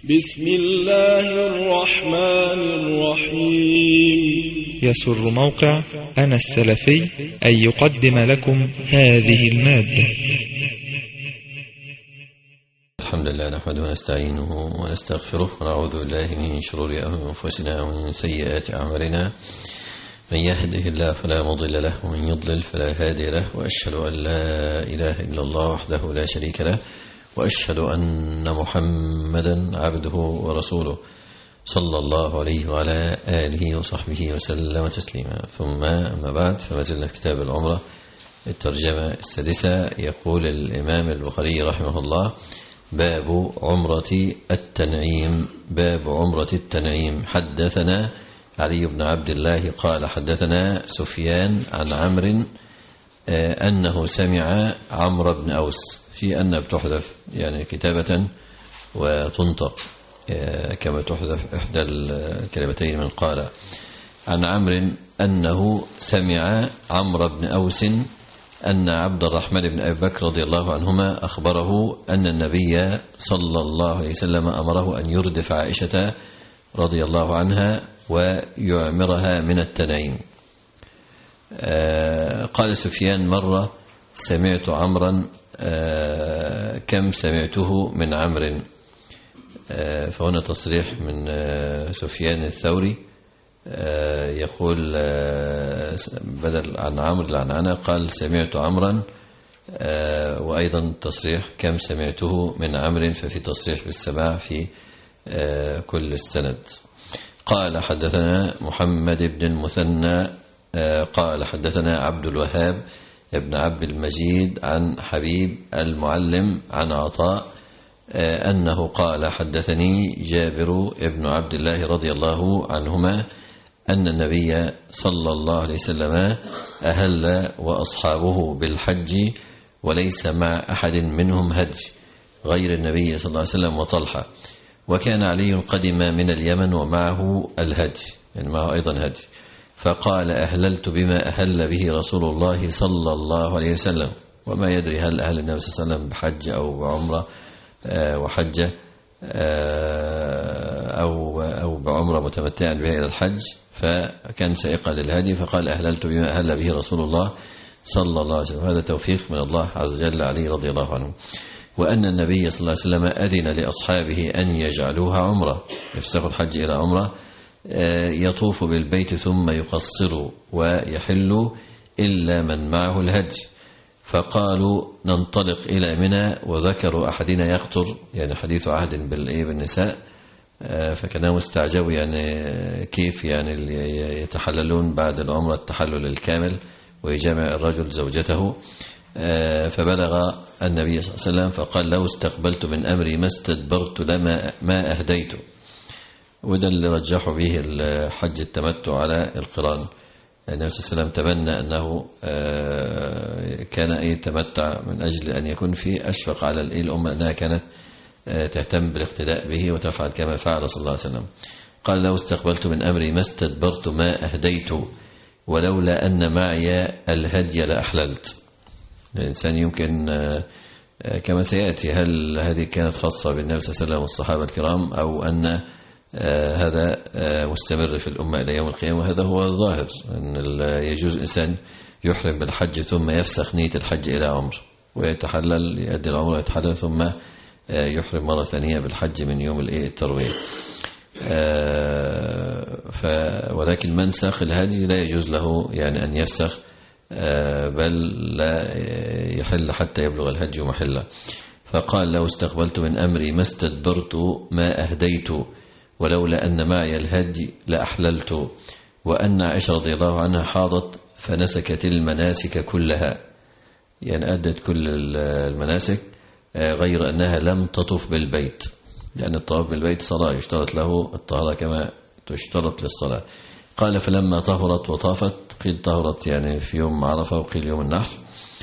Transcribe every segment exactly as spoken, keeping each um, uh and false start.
بسم الله الرحمن الرحيم. يسر موقع أنا السلفي أن يقدم لكم هذه المادة. الحمد لله نحمده ونستعينه ونستغفره ونعوذ بالله من شرور أنفسنا ومن سيئات أعمالنا. من يهده الله فلا مضل له ومن يضلل فلا هادي له، وأشهد أن لا إله إلا الله وحده لا شريك له، وأشهد أن محمدا عبده ورسوله صلى الله عليه وعلى آله وصحبه وسلم تسليما. ثم أما بعد، فما زلنا في كتاب العمرة الترجمة السادسة. يقول الإمام البخاري رحمه الله: باب عمرة التنعيم. باب عمرة التنعيم. حدثنا علي بن عبد الله قال حدثنا سفيان عن عمرو أنه سمع عمرو بن أوس، في أن بتحذف يعني كتابة وتنطق كما تحذف إحدى الكلمتين من قال. عن عمرو أنه سمع عمرو بن أوس أن عبد الرحمن بن أبي بكر رضي الله عنهما أخبره أن النبي صلى الله عليه وسلم أمره أن يردف عائشة رضي الله عنها ويعمرها من التنعيم. قال سفيان: مرة سمعت عمرا كم سمعته من عمرو. فهنا تصريح من سفيان الثوري، يقول بدل عن عمرو عن أنا قال سمعت عمرا، وأيضا تصريح كم سمعته من عمرو، ففي تصريح بالسماع في كل السند. قال حدثنا محمد بن المثنى قال حدثنا عبد الوهاب ابن عبد المجيد عن حبيب المعلم عن عطاء أنه قال حدثني جابر ابن عبد الله رضي الله عنهما أن النبي صلى الله عليه وسلم أهل وأصحابه بالحج وليس مع أحد منهم هدي غير النبي صلى الله عليه وسلم وطلحة، وكان علي قدم من اليمن ومعه الهدي، يعني معه أيضا هدي، فقال: أهللت بما أهل به رسول الله صلى الله عليه وسلم. وما يدري هل أهل النبي صلى الله عليه وسلم بحج أو بعمرة وحجة أو أو بعمرة متمتعا بها إلى الحج، فكان سائقا للهدي، فقال: أهللت بما أهل به رسول الله صلى الله عليه وسلم. هذا توفيق من الله عز وجل عليه رضي الله عنه. وأن النبي صلى الله عليه وسلم أذن لأصحابه أن يجعلوها عمرة، يفسخوا الحج إلى عمرة، يطوف بالبيت ثم يقصر ويحل إلا من معه الهدي. فقالوا: ننطلق إلى منى، وذكروا أحدنا يقطر، يعني حديث عهد بالنساء، فكانوا استعجبوا يعني كيف يعني يتحللون بعد العمرة التحلل الكامل ويجامع الرجل زوجته. فبلغ النبي صلى الله عليه وسلم فقال: لو استقبلت من أمري ما استدبرت لما ما أهديت. وده اللي رجحوا به الحج التمتع على القران. النبي صلى الله عليه وسلم تمنى أنه كان يتمتع من أجل أن يكون في أشفق على الأمة أنها كانت تهتم بالاقتداء به وتفعل كما فعل صلى الله عليه وسلم. قال: لو استقبلت من أمري ما استدبرت ما أهديت ولولا أن معي الهدي لأحللت. الإنسان يمكن كما سيأتي هل هذه كانت خاصة بالنبي صلى الله عليه وسلم والصحابة الكرام، أو أن هذا مستمر في الأمة إلى يوم القيامة. وهذا هو الظاهر، أن يجوز الإنسان يحرم بالحج ثم يفسخ نية الحج إلى عمر ويتحلل، يؤدي العمر ويتحلل، ثم يحرم مرة ثانية بالحج من يوم التروية. ولكن من ساق الهدي لا يجوز له يعني أن يفسخ، بل لا يحل حتى يبلغ الهدي محله. فقال: لو استقبلت من أمري ما استدبرت ما أهديت ولولا أن معي الهدي لأحللت. وأن عائشة رضي الله عنها حاضت فنسكت المناسك كلها، يعني أدت كل المناسك غير أنها لم تطف بالبيت، لأن الطواف بالبيت صلاة يشترط له الطهارة كما تشترط للصلاة. قال: فلما طهرت وطافت، قيل طهرت يعني في يوم عرفة وقيل يوم النحر،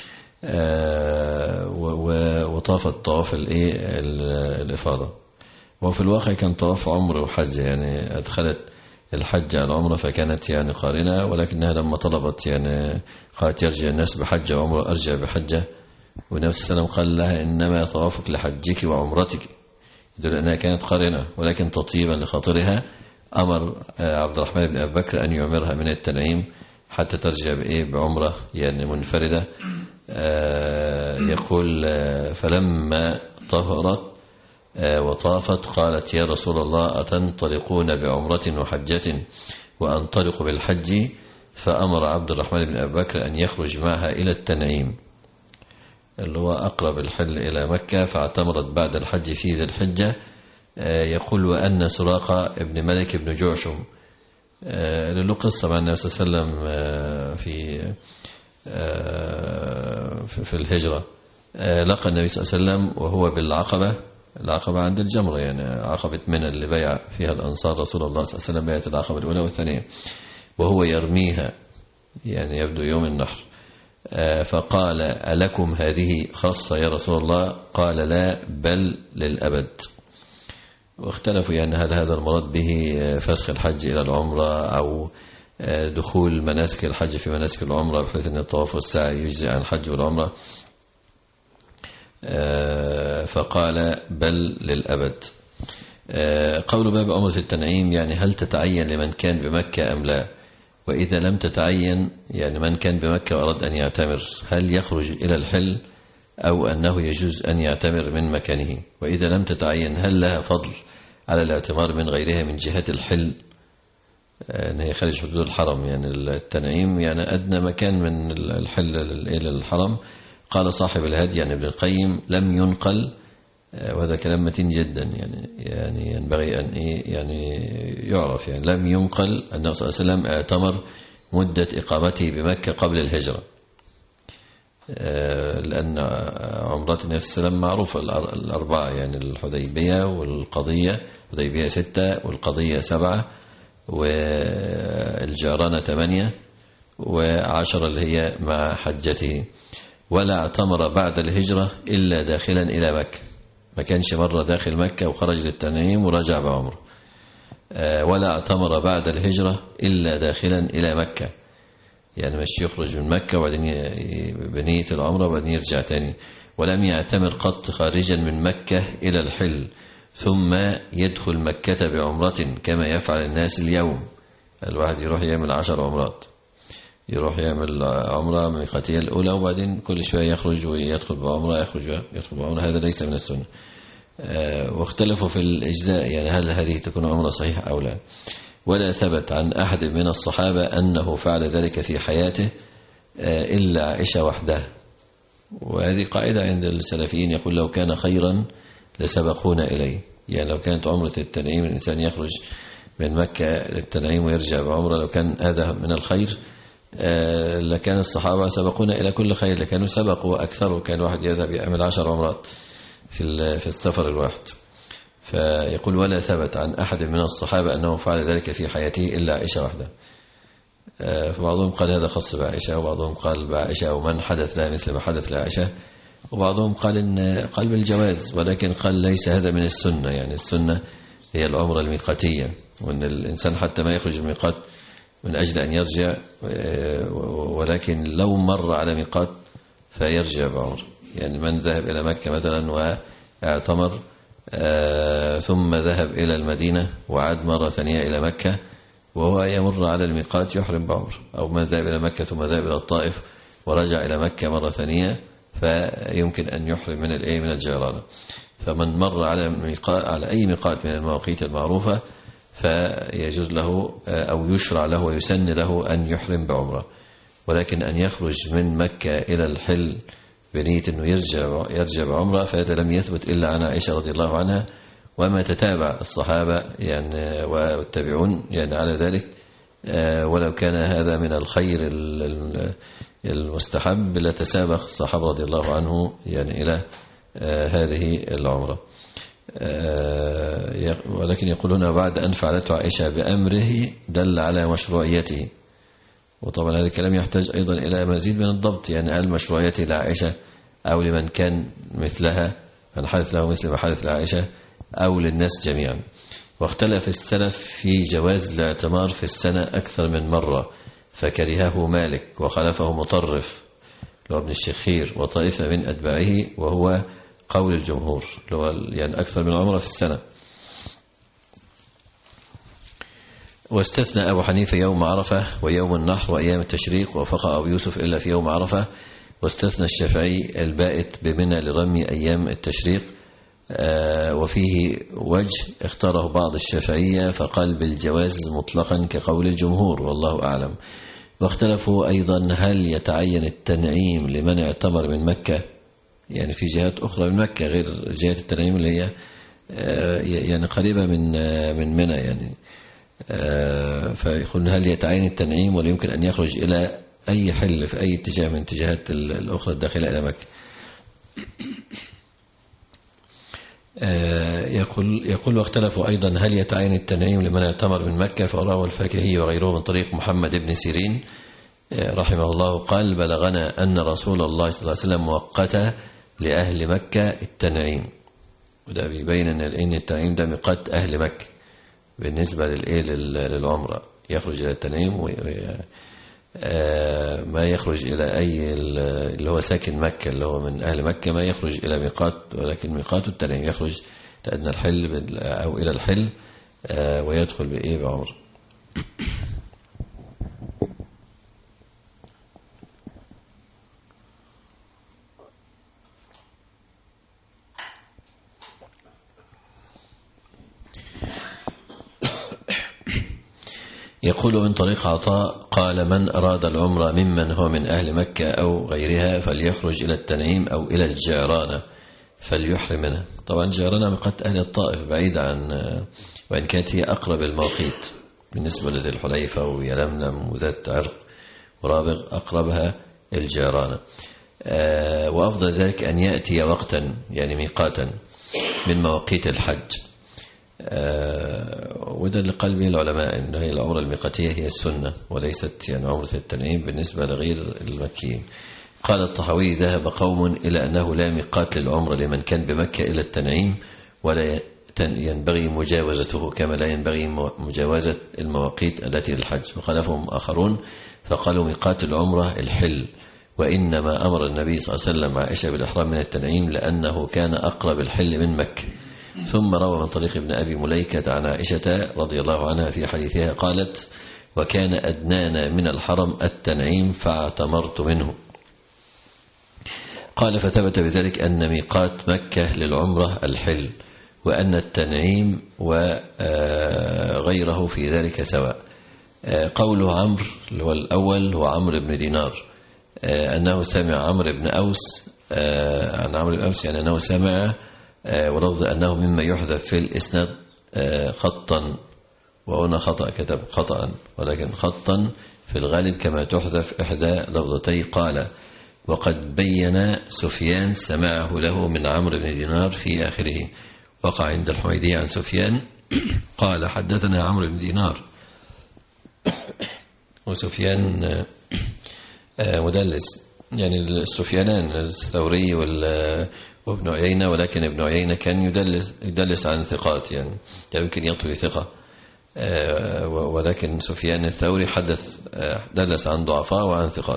وطافت طواف الإفاضة. وفي الواقع كان طواف عمر وحج، يعني أدخلت الحج على العمرة فكانت يعني قارنة، ولكنها لما طلبت يعني قالت: يرجع الناس بحجة وعمرة أرجع بحجة. ونفس السلام قال لها: إنما طوافك لحجك وعمرتك، يدل أنها كانت قارنة، ولكن تطيبا لخاطرها أمر عبد الرحمن بن أبي بكر أن يعمرها من التنعيم حتى ترجع بإيه بعمرة يعني منفردة. يقول فلما طهرت وطافت قالت يا رسول الله أتنطلقون بعمرة وحجة وأنطلق بالحج؟ فأمر عبد الرحمن بن أبي بكر أن يخرج معها إلى التنعيم اللي هو أقرب الحل إلى مكة، فاعتمرت بعد الحج في ذي الحجة. يقول وأن سراقة ابن ملك بن جعشم له قصة مع النبي صلى الله عليه وسلم في في الهجرة. لقى النبي صلى الله عليه وسلم وهو بالعقبة، العقبة عند الجمرة يعني عقبة منى اللي بيع فيها الأنصار رسول الله صلى الله عليه وسلم، بيعت العقبة الأولى والثانية، وهو يرميها يعني يبدو يوم النحر. فقال ألكم هذه خاصة يا رسول الله؟ قال لا بل للأبد. واختلفوا يعني هل هذا المراد به فسخ الحج إلى العمرة أو دخول مناسك الحج في مناسك العمرة بحيث أن الطواف والسعي يجزي عن الحج والعمرة. فقال بل للأبد. قول باب عمرة التنعيم يعني هل تتعين لمن كان بمكة أم لا؟ وإذا لم تتعين يعني من كان بمكة وأراد أن يعتمر هل يخرج إلى الحل أو أنه يجوز أن يعتمر من مكانه؟ وإذا لم تتعين هل لها فضل على الاعتمار من غيرها من جهة الحل أن هي خارج حدود الحرم؟ يعني التنعيم يعني أدنى مكان من الحل إلى الحرم. قال صاحب الهدي يعني ابن القيم لم ينقل، وهذا كلام متين جدا يعني يعني ينبغي أن إيه يعني يعرف، يعني لم ينقل أن النبي صلى الله عليه وسلم اعتمر مدة إقامته بمكة قبل الهجرة، لأن عمرات النبي صلى الله عليه وسلم معروفة الأربعة يعني الحديبية والقضية، الحديبية ستة والقضية سبعة والجعرانة ثمانية وعشرة اللي هي مع حجته. ولا اعتمر بعد الهجرة إلا داخلا إلى مكة، ما كانش مرة داخل مكة وخرج للتنعيم ورجع بعمره. ولا اعتمر بعد الهجرة إلا داخلا إلى مكة، يعني مش يخرج من مكة وبعدين بنية العمرة وبعدين يرجع تاني. ولم يعتمر قط خارجا من مكة إلى الحل ثم يدخل مكة بعمرة كما يفعل الناس اليوم. الواحد يروح يعمل عشر عمرات، يروح يعمل عمرة ميقاتية الأولى وبعدين كل شوية يخرج ويدخل بعمرة يخرج يدخل بعمرة، هذا ليس من السنة. واختلفوا في الإجزاء يعني هل هذه تكون عمرة صحيحة أو لا. ولا ثبت عن أحد من الصحابة أنه فعل ذلك في حياته إلا عائشة وحدها. وهذه قاعدة عند السلفيين، يقول لو كان خيرا لسبقونا إليه، يعني لو كانت عمرة التنعيم الإنسان يخرج من مكة للتنعيم ويرجع بعمرة، لو كان هذا من الخير لكان الصحابة سبقونا إلى كل خير، لكانوا سبقوا وأكثروا، كان واحد يذهب يعمل عشر عمرات في في السفر الواحد. فيقول ولا ثبت عن أحد من الصحابة أنه فعل ذلك في حياته إلا عائشة وحده. فبعضهم قال هذا خاص بعائشة، وبعضهم قال بعائشة أو من حدث لها مثل ما حدث لعائشة، وبعضهم قال إن قال بالجواز، ولكن قال ليس هذا من السنة، يعني السنة هي العمرة الميقاتية، وأن الإنسان حتى ما يخرج الميقات من أجل أن يرجع، ولكن لو مر على ميقات فيرجع بعمر. يعني من ذهب إلى مكة مثلا واعتمر ثم ذهب إلى المدينة وعاد مرة ثانية إلى مكة وهو يمر على الميقات يحرم بعمر، أو من ذهب إلى مكة ثم ذهب إلى الطائف ورجع إلى مكة مرة ثانية فيمكن أن يحرم من الإيه من الجيران. فمن مر على ميقات على أي ميقات من المواقيت المعروفة فيجوز له أو يشرع له ويسن له أن يحرم بعمرة. ولكن أن يخرج من مكة إلى الحل بنية أنه يرجع يرجع بعمرة فهذا لم يثبت إلا عن عائشة رضي الله عنها، وما تتابع الصحابة يعني والتابعون يعني على ذلك، ولو كان هذا من الخير المستحب لتسابق الصحابة رضي الله عنه يعني إلى هذه العمرة. ولكن يقولون بعد أن فعلته عائشة بأمره دل على مشروعيته، وطبعا هذا الكلام يحتاج أيضا إلى مزيد من الضبط، يعني هل مشروعيته لعائشة أو لمن كان مثلها من حدث له مثل ما حدث لعائشة أو للناس جميعا. واختلف السلف في جواز الاعتمار في السنة أكثر من مرة، فكرهه مالك وخلفه مطرف لو ابن الشخير وطائفة من أتباعه، وهو قول الجمهور اللي هو يعني أكثر من عمرة في السنة. واستثنى أبو حنيفة يوم عرفة ويوم النحر وأيام التشريق، ووافق أبو يوسف إلا في يوم عرفة. واستثنى الشافعي البائت بمنى لرمي أيام التشريق. آه وفيه وجه اختاره بعض الشافعية فقال بالجواز مطلقا كقول الجمهور والله أعلم. واختلفوا أيضا هل يتعين التنعيم لمن اعتمر من مكة، يعني في جهات أخرى من مكة غير جهات التنعيم اللي هي آه يعني قريبة من آه من منى، يعني آه فيقول هل يتعين التنعيم ولا يمكن أن يخرج إلى أي حل في أي اتجاه من اتجاهات الأخرى الداخلة إلى مكة. يقول يقول واختلفوا أيضا هل يتعين التنعيم لمن اعتمر من مكة، فرواه الفاكهي وغيره من طريق محمد بن سيرين رحمه الله قال بلغنا أن رسول الله صلى الله عليه وسلم وقت لأهل مكة التنعيم. وده بيبين أن التنعيم ده ميقات أهل مكة بالنسبة للعمرة، يخرج إلى التنعيم ما يخرج إلى أي اللي هو ساكن مكة اللي هو من أهل مكة ما يخرج إلى ميقات، ولكن ميقات التنعيم يخرج لأدنى الحل أو إلى الحل ويدخل بإيه بعمر. يقول من طريق عطاء قال من أراد العمرة ممن هو من أهل مكة أو غيرها فليخرج إلى التنعيم أو إلى الجعرانة فليحرم منها. طبعا الجعرانة ميقات أهل الطائف بعيد عن، وإن كانت هي أقرب المواقيت بالنسبة لذي الحليفة ويلملم وذات عرق ورابغ، أقربها الجعرانة. وأفضل ذلك أن يأتي وقتا يعني ميقاتا من مواقيت الحج. آه وده اللي قال به العلماء أن هي العمرة الميقاتية هي السنة وليست يعني عمرة التنعيم بالنسبة لغير المكيين. قال الطحاوي ذهب قوم إلى أنه لا ميقات للعمرة لمن كان بمكة إلى التنعيم ولا ينبغي مجاوزته كما لا ينبغي مجاوزة المواقيت التي للحج. وخالفهم آخرون فقالوا ميقات العمرة الحل، وإنما أمر النبي صلى الله عليه وسلم عائشة بالإحرام من التنعيم لأنه كان أقرب الحل من مكة. ثم روى من طريق ابن أبي مليكة عن عائشة رضي الله عنها في حديثها قالت وكان أدنانا من الحرم التنعيم فاعتمرت منه. قال فثبت بذلك أن ميقات مكة للعمرة الحل، وأن التنعيم وغيره في ذلك سواء. قوله عمرو اللي هو الأول هو عمرو بن دينار أنه سمع عمرو بن أوس عن عمرو بن أوس يعني أنه سمع، ولفظ أنه مما يحذف في الإسناد خطا، وهنا خطأ كتب خطأ ولكن خطا في الغالب كما تحذف إحدى لفظتي قال. وقد بين سفيان سماعه له من عمرو بن دينار في آخره. وقع عند الحميدي عن سفيان قال حدثنا عمرو بن دينار، وسفيان مدلس يعني السفيانان الثوري وابن عيينة، ولكن ابن عيينة كان يدلس, يدلس عن ثقات يعني يمكن يطوي ثقة، ولكن سفيان الثوري حدث دلس عن ضعفاء وعن ثقات.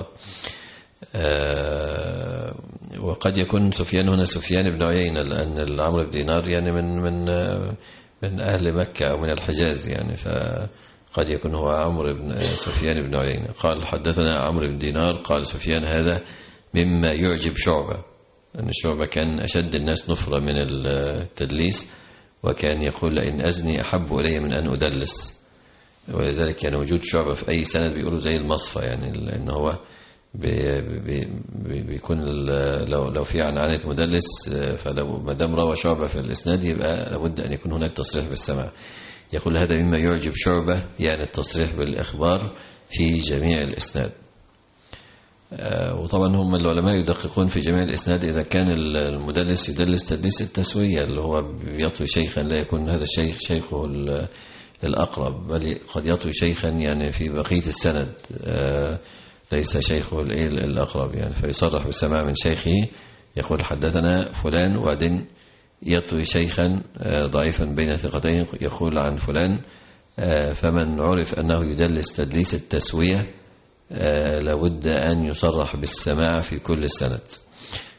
وقد يكون سفيان هنا سفيان بن عيينة لأن العمرو بن دينار يعني من من من أهل مكة أو من الحجاز يعني، فقد يكون هو عمرو بن سفيان بن عيينة. قال حدثنا عمرو بن دينار قال سفيان هذا مما يعجب شعبة، أن شعبة كان أشد الناس نفرة من التدليس، وكان يقول لئن أزني أحب إلي من أن أدلس. ولذلك يعني وجود شعبة في أي سند بيقولوا زي المصفى يعني، لأنه هو بي بي بيكون لو لو في عنعنة مدلس فلو ما دام روى شعبة في الإسناد يبقى لابد أن يكون هناك تصريح بالسماع. يقول هذا مما يعجب شعبة يعني التصريح بالإخبار في جميع الإسناد. وطبعا هم العلماء يدققون في جميع الإسناد إذا كان المدلس يدلس تدليس التسوية اللي هو بيطوي شيخا لا يكون هذا الشيخ شيخه الأقرب، بل قد يطوي شيخا يعني في بقية السند ليس شيخه الأقرب يعني، فيصرح بالسماع من شيخه يقول حدثنا فلان، وبعدين يطوي شيخا ضعيفا بين ثقتين يقول عن فلان. فمن عرف أنه يدلس تدليس التسوية لابد أن يصرح بالسماع في كل السند.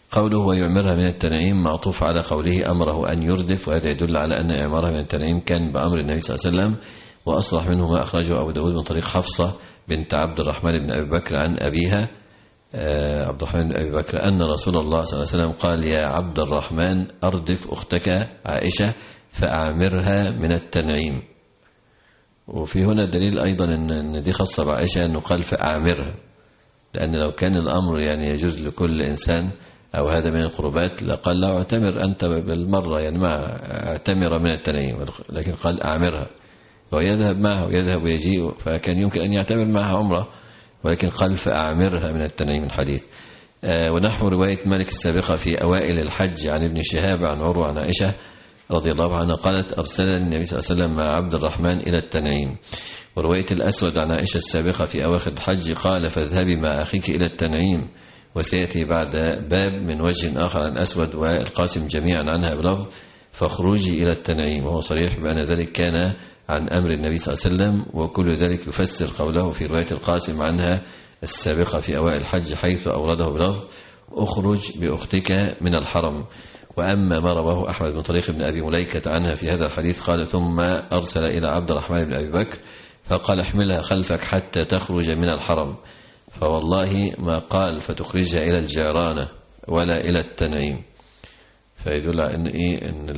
قوله ويعمرها من التنعيم معطوف على قوله أمره أن يردف، وهذا يدل على أن إعمارها من التنعيم كان بأمر النبي صلى الله عليه وسلم. وأصرح منه ما أخرجه أبو داود من طريق حفصة بنت عبد الرحمن بن أبي بكر عن أبيها عبد الرحمن بن أبي بكر أن رسول الله صلى الله عليه وسلم قال يا عبد الرحمن أردف أختك عائشة فأعمرها من التنعيم. وفي هنا دليل أيضا أن دي خاصة بعائشة أنه قال فأعمرها، لأن لو كان الأمر يعني يجوز لكل إنسان أو هذا من القربات لقال له اعتمر أنت بالمرة، يعني مع اعتمر من التنعيم، لكن قال أعمرها ويذهب معه ويذهب ويجيء، فكان يمكن أن يعتمر معها عمره، ولكن قال فأعمرها من التنعيم الحديث. آه ونحو رواية مالك السابقة في أوائل الحج عن ابن شهاب عن عروة عن عائشة رضي الله عنها قالت أرسلني النبي صلى الله عليه وسلم مع عبد الرحمن إلى التنعيم. ورواية الأسود عن عائشة السابقة في أواخر الحج قال فاذهبي مع أخيك إلى التنعيم، وسيأتي بعد باب من وجه آخر عن الأسود والقاسم جميعا عنها بلفظ فاخرجي إلى التنعيم، وهو صريح بأن ذلك كان عن أمر النبي صلى الله عليه وسلم. وكل ذلك يفسر قوله في رواية القاسم عنها السابقة في أوائل الحج حيث أورده بلفظ أخرج بأختك من الحرم. وأما ما رواه أحمد بن طريق بن أبي مليكة عنها في هذا الحديث قال ثم أرسل إلى عبد الرحمن بن أبي بكر فقال احملها خلفك حتى تخرج من الحرم، فوالله ما قال فتخرجها إلى الجيرانة ولا إلى التنعيم. فيدل على أن إيه أن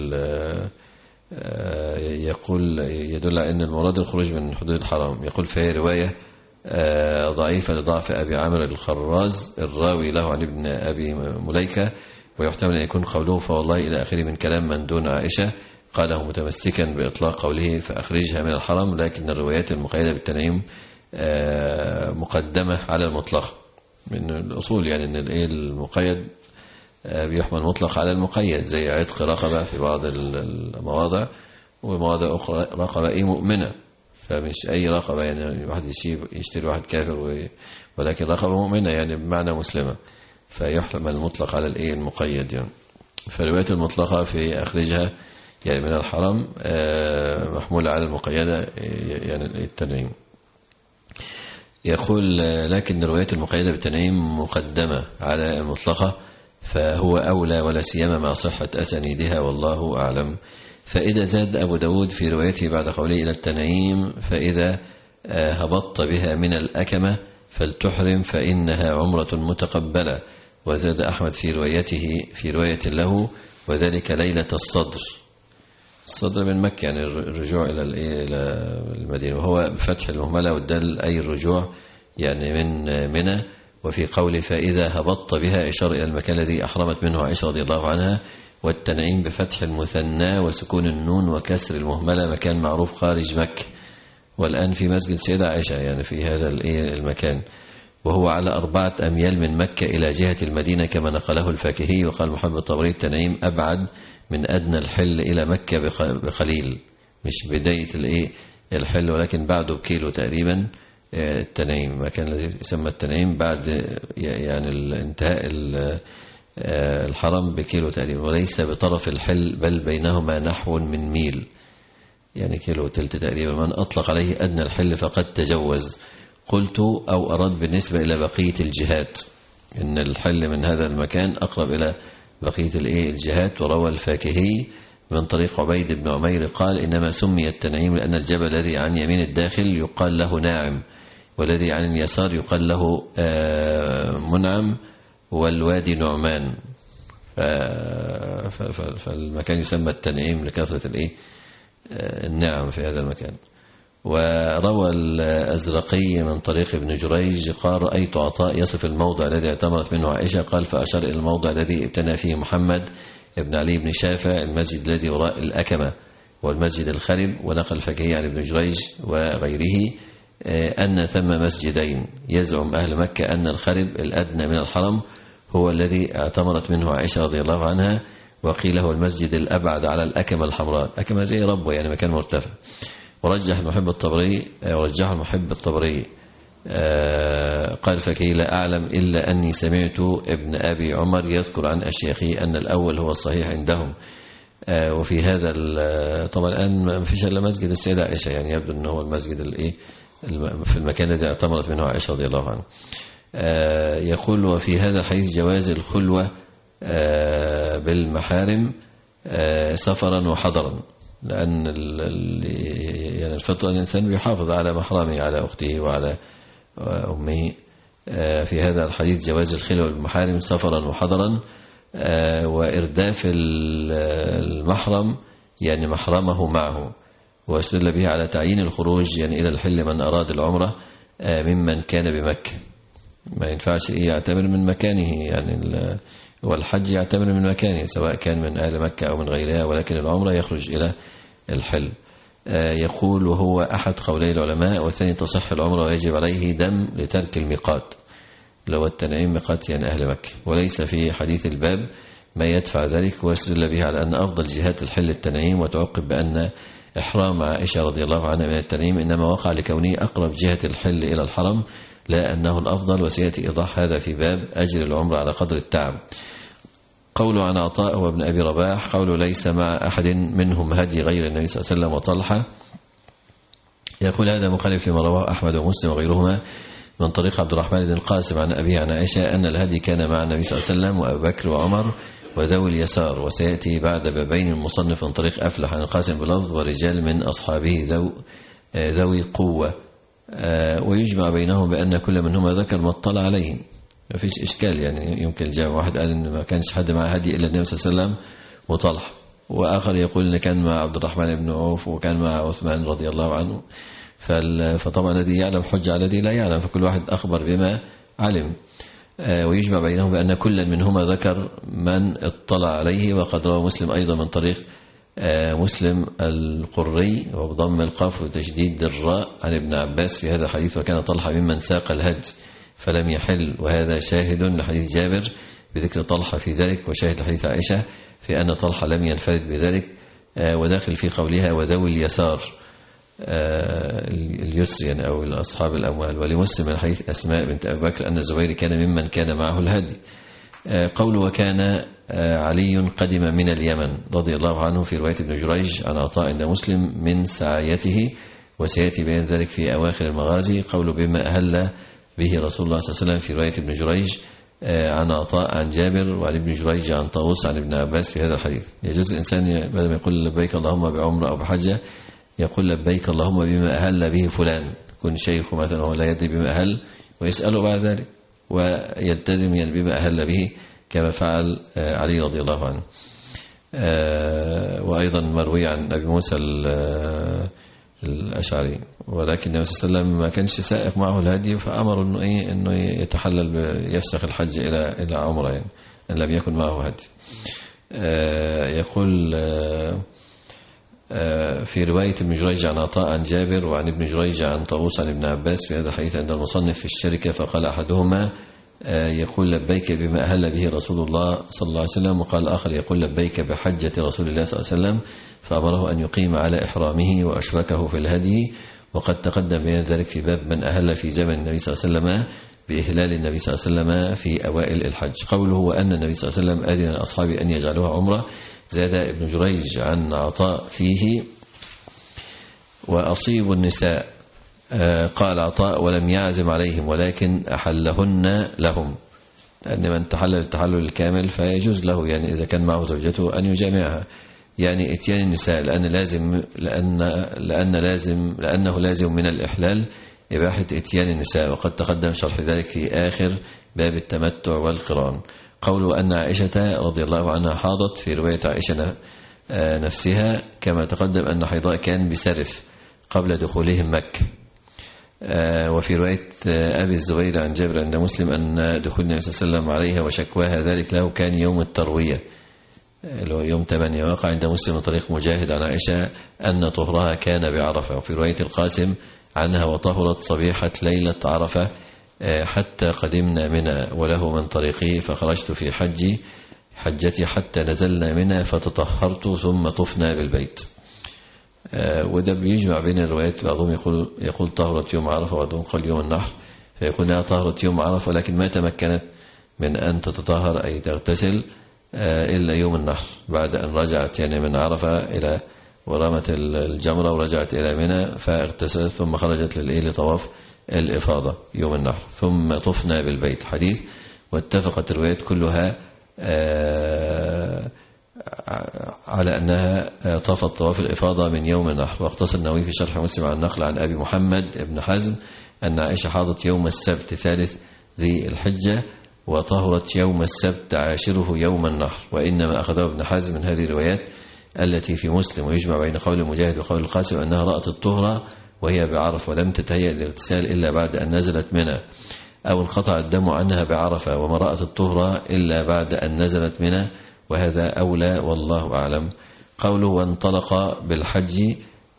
يقول يدل على أن المراد الخروج من حدود الحرم. يقول في رواية ضعيفة لضعف أبي عامر الخراز الراوي له عن ابن أبي مليكة، ويحتمل أن يكون قوله فوالله إلى آخره من كلام من دون عائشة قاله متمسكا بإطلاق قوله فأخرجها من الحرم، لكن الروايات المقيدة بالتنعيم مقدمة على المطلق من الأصول، يعني أن المقيد بيحمل مطلق على المقيد، زي عتق رقبة في بعض المواضع، ومواضع أخرى رقبة إيه مؤمنة، فمش أي رقبة يعني واحد يشتري واحد كافر، ولكن رقبة مؤمنة يعني بمعنى مسلمة، فيحمل المطلق على الإيه المقيد يعني. فالروايات المطلقة في أخرجها يعني من الحرم محمولة على المقيدة يعني التنعيم. يقول لكن الروايات المقيدة بالتنعيم مقدمة على المطلقة، فهو أولى ولا سيما مع صحة أسانيدها والله أعلم. فإذا زاد أبو داود في روايته بعد قوله إلى التنعيم فإذا هبطت بها من الأكمة فلتحرم فإنها عمرة متقبلة. وزاد أحمد في روايته في رواية له وذلك ليلة الصدر، الصدر من مكة يعني الرجوع إلى المدينة، وهو بفتح المهملة والدال أي الرجوع يعني من منى. وفي قول فإذا هبطت بها إشارة إلى المكان الذي أحرمت منه عائشة رضي الله عنها. والتنعيم بفتح المثنى وسكون النون وكسر المهملة مكان معروف خارج مكة، والآن في مسجد سيدة عائشة يعني في هذا المكان، وهو على أربعة أميال من مكة إلى جهة المدينة كما نقله الفاكهي. وقال محمد الطبري التنعيم أبعد من أدنى الحل إلى مكة بقليل، مش بداية الحل ولكن بعده بكيلو تقريبا. التنعيم مكان الذي يسمى التنعيم بعد يعني انتهاء الحرم بكيلو تقريبا، وليس بطرف الحل بل بينهما نحو من ميل يعني كيلو تلت تقريبا. من أطلق عليه أدنى الحل فقد تجوز. قلت أو أراد بالنسبة إلى بقية الجهات، إن الحل من هذا المكان أقرب إلى بقية الجهات. وروى الفاكهي من طريق عبيد بن عمير قال إنما سمي التنعيم لأن الجبل الذي عن يمين الداخل يقال له ناعم، والذي عن اليسار يقال له منعم، والوادي نعمان، فالمكان يسمى التنعيم لكثرة الإيه النعم في هذا المكان. وروى الأزرقي من طريق ابن جريج قال رأيت عطاء يصف الموضع الذي اعتمرت منه عائشة قال فأشار إلى الموضع الذي ابتنى فيه محمد ابن علي بن شافع المسجد الذي وراء الأكمة والمسجد الخرب. ونقل الفقيه عن ابن جريج وغيره أن ثم مسجدين يزعم أهل مكة أن الخرب الأدنى من الحرم هو الذي اعتمرت منه عائشة رضي الله عنها، وقيل هو المسجد الأبعد على الأكمة الحمراء، أكمة زي ربوة يعني مكان مرتفع. ورجح المحب الطبري ورجح المحب الطبري قال فكي لا أعلم إلا أني سمعت ابن أبي عمر يذكر عن أشياخه أن الأول هو الصحيح عندهم. وفي هذا طبعا الآن ما فيش إلا مسجد السيدة عائشة، يعني يبدو أنه هو المسجد الإيه في المكان الذي اعتمرت منه عائشة رضي الله عنه. يقول وفي هذا الحديث جواز الخلوة بالمحارم سفرا وحضرا، لأن يعني الفطرة الإنسان بيحافظ على محرمه، على أخته وعلى أمه. في هذا الحديث جواز الخلوة بالمحارم سفرا وحضرا، وإرداف المحرم يعني محرمه معه، واستدل به على تعيين الخروج يعني إلى الحل من أراد العمرة ممن كان بمكة. ما ينفعش يعتمر من مكانه، يعني والحج يعتمر من مكانه سواء كان من أهل مكة أو من غيرها، ولكن العمرة يخرج إلى الحل. يقول وهو أحد قولي العلماء، والثاني تصح العمرة ويجب عليه دم لترك الميقات، لو التنعيم ميقات يعني أهل مكة، وليس في حديث الباب ما يدفع ذلك، واستدل به على أن أفضل جهات الحل التنعيم، وتعقب بأن إحرام عائشة رضي الله عنها من التنعيم إنما وقع لكونه أقرب جهة الحل إلى الحرم، لا أنه الأفضل، وسيأتي إيضاح هذا في باب أجر العمرة على قدر التعب. قوله عن عطاء وابن أبي رباح، قوله ليس مع أحد منهم هدي غير النبي صلى الله عليه وسلم وطلحة، يقول هذا مخالف لما رواه أحمد ومسلم وغيرهما من طريق عبد الرحمن بن القاسم عن أبيه عن عائشة أن الهدي كان مع النبي صلى الله عليه وسلم وأبو بكر وعمر وذوي اليسار، وسيأتي بعد بابين المصنف من طريق أفلح عن القاسم بلفظ ورجال من أصحابه ذو ذوي قوة، ويجمع بينهم بأن كل منهما ذكر ما اطلع عليه، ما فيش إشكال. يعني يمكن الجامع واحد قال إن ما كانش حد مع هدي إلا النبي صلى الله عليه وسلم وطلح، وآخر يقول إن كان مع عبد الرحمن بن عوف وكان مع عثمان رضي الله عنه. فطبعا الذي يعلم حجة على الذي لا يعلم، فكل واحد أخبر بما علم. ويجمع بينهم بأن كل منهما ذكر من اطلع عليه، وقد روى مسلم أيضا من طريق مسلم القري وبضم القاف وتشديد الراء عن ابن عباس في هذا الحديث، وكان طلحة ممن ساق الهدي فلم يحل، وهذا شاهد لحديث جابر بذكر طلحة في ذلك، وشاهد لحديث عائشة في أن طلحة لم ينفرد بذلك، وداخل في قولها وذوي اليسار اليسر يعني أو أصحاب الأموال. ولمسلم من حديث أسماء بنت أبي بكر أن الزبير كان ممن كان معه الهدي. قول وكان علي قدم من اليمن رضي الله عنه في رواية ابن جريج عن عطاء عند مسلم من سعايته، وسيأتي بين ذلك في أواخر المغازي. قول بما أهل به رسول الله صلى الله عليه وسلم في رواية ابن جريج عن عطاء عن جابر وعن ابن جريج عن طاووس عن ابن عباس في هذا الحديث. يجوز الإنسان بدل ما يقول لبيك اللهم بعمرة أو بحجة يقول لبيك اللهم بما أهل به فلان، كن شيخ مثلا وهو لا يدري بما أهل ويسأله بعد ذلك ويلتزم يعني بما أهل به كما فعل علي رضي الله عنه. وأيضا مروي عن أبي موسى الأشعري، ولكن النبي صلى الله عليه وسلم ما كانش سائق معه الهدي، فأمر إنه إيه إنه يتحلل يفسخ الحج إلى إلى عمرة يعني إن لم يكن معه هدي. يقول في رواية ابن جريج عن عطاء عن جابر وعن ابن جريج عن طاووس عن ابن عباس في هذا الحديث عند المصنف في الشركة، فقال أحدهما يقول لبيك بما أهل به رسول الله صلى الله عليه وسلم، وقال الآخر يقول لبيك بحجة رسول الله صلى الله عليه وسلم، فأمره أن يقيم على إحرامه وأشركه في الهدي. وقد تقدم بين ذلك في باب من أهل في زمن النبي صلى الله عليه وسلم بإهلال النبي صلى الله عليه وسلم في أوائل الحج. قوله وأن النبي صلى الله عليه وسلم أذن لأصحابه أن يجعلوها عمرة، زاد ابن جريج عن عطاء فيه وأصيب النساء، قال عطاء ولم يعزم عليهم ولكن أحلهن لهم، لأن من تحلل التحلل الكامل فيجوز له يعني إذا كان معه زوجته أن يجامعها، يعني اتيان النساء، لأن لازم لأن لأن لازم لأنه لازم من الإحلال إباحة اتيان النساء، وقد تقدم شرح ذلك في آخر باب التمتع والقران. قوله أن عائشة رضي الله عنها حاضت في رواية عائشة نفسها، كما تقدم أن حيضاء كان بسرف قبل دخولهم مكة. وفي رواية أبي الزبير عن جابر عند مسلم أن دخول النبي صلى الله عليه وسلم عليها وشكواها ذلك له كان يوم التروية اللي هو يوم ثمانية، وقع عند مسلم من طريق مجاهد عن عائشة أن طهرها كان بعرفة. وفي رواية القاسم عنها وطهرت صبيحة ليلة عرفة حتى قدمنا منى، وله من طريقه فخرجت في حجي حجتي حتى نزلنا منى فتطهرت ثم طفنا بالبيت. وده بيجمع بين الروايات، بعضهم يقول يقول طهرت يوم عرفة وبعضهم قال يوم النحر، فيقول لها طهرت يوم عرفة ولكن ما تمكنت من أن تتطهر أي تغتسل إلا يوم النحر بعد أن رجعت يعني من عرفة إلى ورمت الجمرة ورجعت إلى منى فاغتسلت ثم خرجت للإيه لطواف الإفاضة يوم النحر ثم طفنا بالبيت. حديث واتفقت الروايات كلها على أنها طافت طواف الإفاضة من يوم النحر. واختصر النووي في شرح مسلم عن النقل عن أبي محمد بن حزم أن عائشة حاضت يوم السبت ثالث ذي الحجة وطهرت يوم السبت عاشره يوم النحر. وإنما أخذه ابن حزم من هذه الروايات التي في مسلم ويجمع بين قول المجاهد وقول القاسم أنها رأت الطهرة وهي بعرفة ولم تتهيأ للاغتسال إلا بعد أن نزلت منى، أو انقطع الدم عنها بعرفة، وما رأت الطهرة إلا بعد أن نزلت منى، وهذا أولى والله أعلم. قوله وانطلق بالحج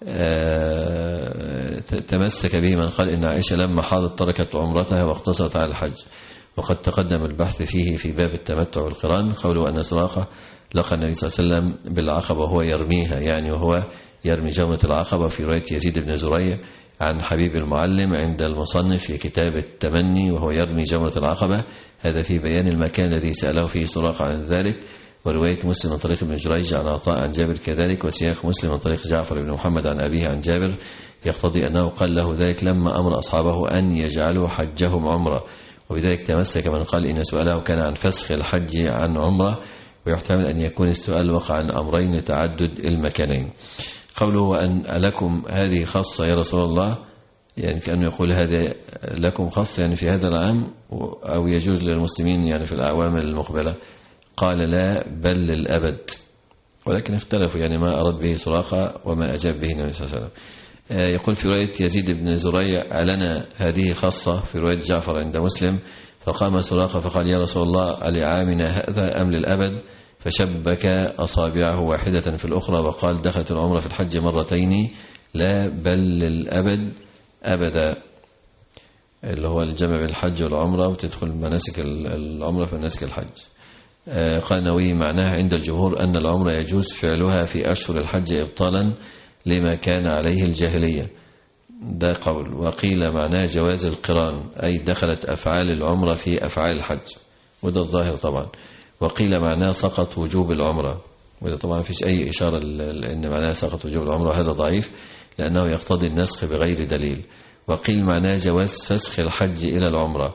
تمسك به من قال إن عائشة لما حاضت تركت عمرتها واقتصرت على الحج، وقد تقدم البحث فيه في باب التمتع والقران. قوله أن سراقة لقى النبي صلى الله عليه وسلم بالعقبة وهو يرميها، يعني وهو يرمي جمرة العقبة، في رواية يزيد بن زريع عن حبيب المعلم عند المصنف في كتاب التمني وهو يرمي جمرة العقبة. هذا في بيان المكان الذي سأله فيه سراقة عن ذلك. ورواية مسلم من طريق ابن جريج عن عطاء عن جابر كذلك. وسياق مسلم من طريق جعفر بن محمد عن أبيه عن جابر يقتضي أنه قال له ذلك لما أمر أصحابه أن يجعلوا حجهم عمرة، وبذلك تمسك من قال إن سؤاله كان عن فسخ الحج عن عمرة، ويحتمل أن يكون السؤال وقع عن أمرين لتعدد المكانين. قوله وأن لكم هذه خاصة يا رسول الله، يعني كأنه يقول هذا لكم خاصة يعني في هذا العام أو يجوز للمسلمين يعني في الأعوام المقبلة. قال لا بل للأبد، ولكن اختلفوا يعني ما أراد به سراقة وما أجاب به النبي صلى الله عليه وسلم. يقول في رواية يزيد بن زريع ألنا هذه خاصة، في رواية جعفر عند مسلم فقام سراقة فقال يا رسول الله ألعامنا هذا أم للأبد؟ فشبك أصابعه واحدة في الأخرى وقال دخلت العمرة في الحج مرتين لا بل للأبد أبدا، اللي هو الجمع بين الحج والعمرة وتدخل مناسك العمرة في مناسك الحج. قال النووي معناها عند الجمهور أن العمرة يجوز فعلها في أشهر الحج إبطالا لما كان عليه الجاهلية، ده قول. وقيل معناه جواز القران، أي دخلت أفعال العمرة في أفعال الحج، وده الظاهر طبعا. وقيل معناه سقط وجوب العمرة، وده طبعا فيش أي إشارة لأن معناه سقط وجوب العمرة، وهذا ضعيف لأنه يقتضي النسخ بغير دليل. وقيل معناه جواز فسخ الحج إلى العمرة،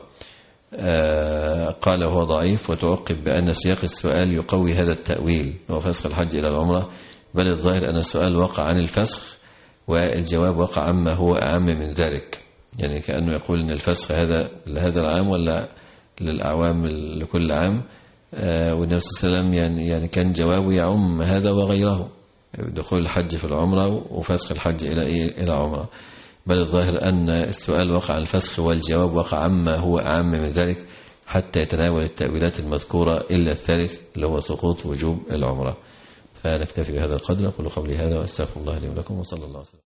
آه قال هو ضعيف. وتعقب بأن سياق السؤال يقوي هذا التأويل وفسخ الحج إلى العمرة، بل الظاهر أن السؤال وقع عن الفسخ والجواب وقع عما هو أعم من ذلك، يعني كأنه يقول أن الفسخ هذا لهذا العام ولا للأعوام لكل عام. آه والنبي صلى الله عليه وسلم يعني, يعني كان جوابه يعم هذا وغيره، دخول الحج في العمرة وفسخ الحج إلى إيه؟ إلى عمرة. بل الظاهر أن السؤال وقع عن الفسخ والجواب وقع عما هو أعم من ذلك حتى يتناول التأويلات المذكورة إلا الثالث اللي هو سقوط وجوب العمرة. فنكتفي بهذا القدر. أقول قولي هذا وأستغفر الله لي ولكم، وصلى الله عليه وسلم.